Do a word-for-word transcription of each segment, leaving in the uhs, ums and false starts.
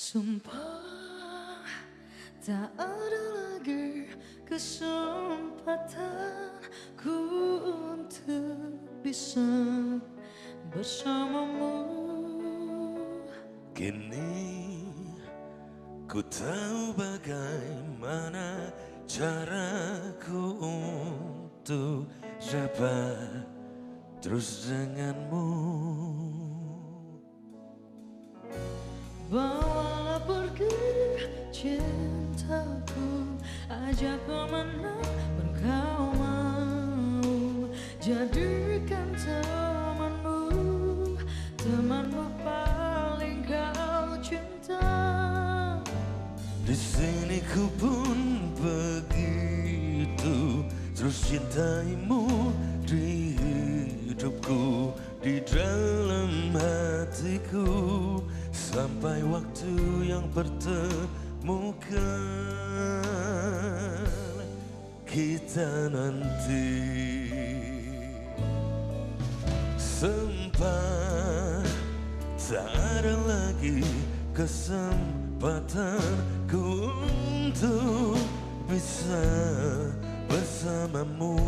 Sumpah tak ada lagi kesempatanku untuk bisa bersamamu. Kini ku tahu bagaimana caraku untuk dapat terus denganmu. Bawalah pergi cintaku, ajak kemana pun kau mau. Jadikan temanmu, temanmu paling kau cinta. Di sini ku pun begitu terus cintaimu di hidupku, di dalam hatiku, sampai waktu yang pertemukan kita nanti. Sempat tak ada lagi kesempatanku untuk bisa bersamamu.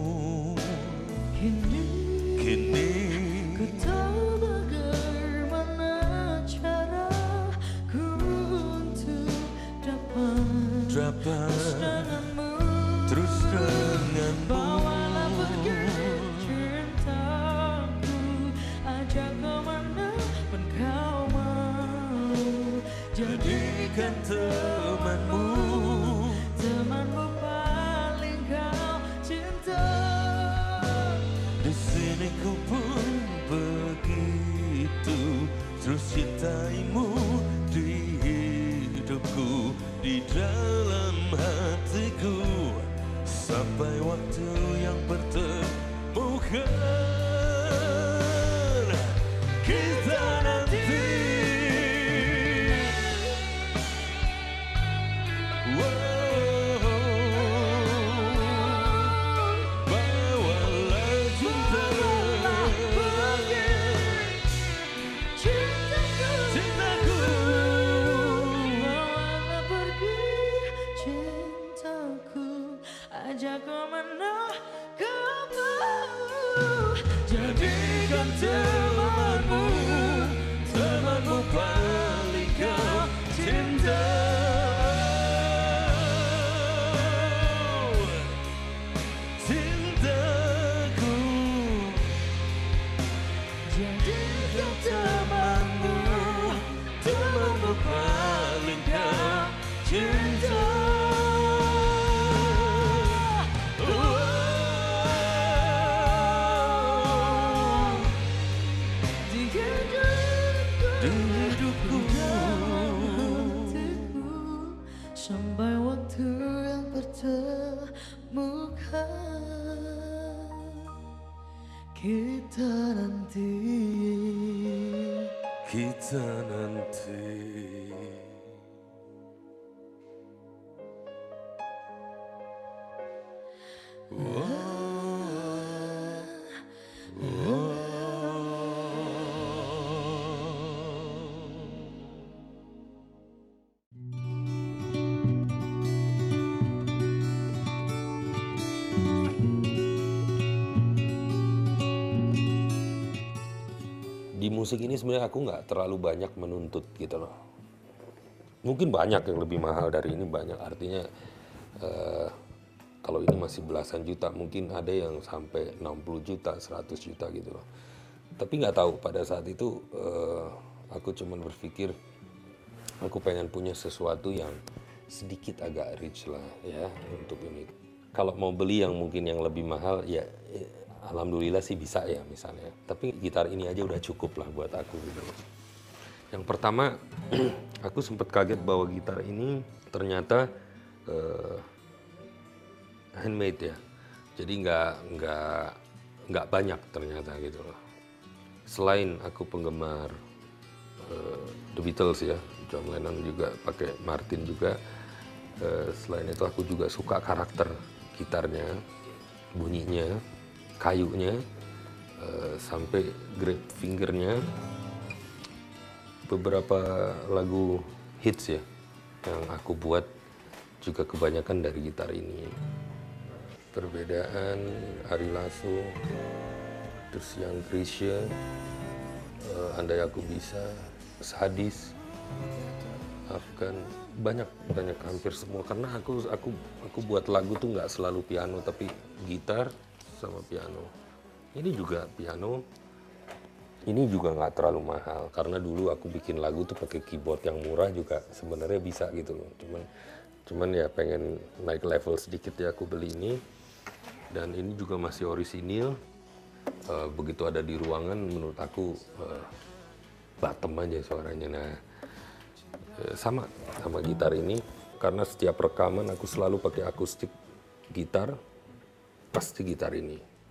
Kini, Kini ku tahu bagaimana caraku untuk dapat dapat denganmu. terus denganmu. Bawalah pergi cintaku, ajak kemana pun kau mau. Jadikan temanmu, temanmu paling kau cinta. di sini ku pun begitu terus cintaimu di hidupku, di dalam hatiku, sampai waktu yang pertemukan kita nanti. Wow. Bawalah cinta, cintaku. Bawalah pergi cintaku, ajak kemana kau mau. Jadikan temanmu, temanmu paling kau cinta. Cintaku, Jadikan temanmu, temanmu paling kau cinta. Wow. di hidupku, Di hidupku, hatiku, sampai waktu yang pertemukan kita nanti. kita nanti. Di musik ini sebenarnya aku nggak terlalu banyak menuntut gitu loh. Mungkin banyak yang lebih mahal dari ini, banyak. Artinya eh, kalau ini masih belasan juta, mungkin ada yang sampai enam puluh juta, seratus juta gitu loh. Tapi nggak tahu, pada saat itu eh, aku cuman berpikir aku pengen punya sesuatu yang sedikit agak rich lah ya untuk ini. Kalau mau beli yang mungkin yang lebih mahal ya eh, alhamdulillah sih bisa ya misalnya. Tapi gitar ini aja udah cukup lah buat aku gitu. Yang pertama aku sempat kaget bahwa gitar ini ternyata uh, handmade ya. Jadi nggak nggak nggak banyak ternyata gitu loh. Selain aku penggemar uh, The Beatles ya, John Lennon juga pakai Martin juga. Uh, selain itu aku juga suka karakter gitarnya, bunyinya, kayunya, uh, sampai grip fingernya. Beberapa lagu hits ya yang aku buat juga kebanyakan dari gitar ini. Perbedaan, Ari Lasso, terus yang Krisya, uh, Andai Aku Bisa, Sadis, Afgan, banyak banyak hampir semua karena aku aku aku buat lagu tuh nggak selalu piano tapi gitar sama piano. Ini juga piano. Ini juga nggak terlalu mahal karena dulu aku bikin lagu tuh pakai keyboard yang murah juga sebenarnya bisa gitu loh. Cuman cuman ya pengen naik level sedikit ya aku beli ini. Dan ini juga masih orisinil. Uh, begitu ada di ruangan menurut aku uh, bottom aja suaranya. Nah uh, sama sama gitar ini karena setiap rekaman aku selalu pakai akustik gitar, pasti gitar ini.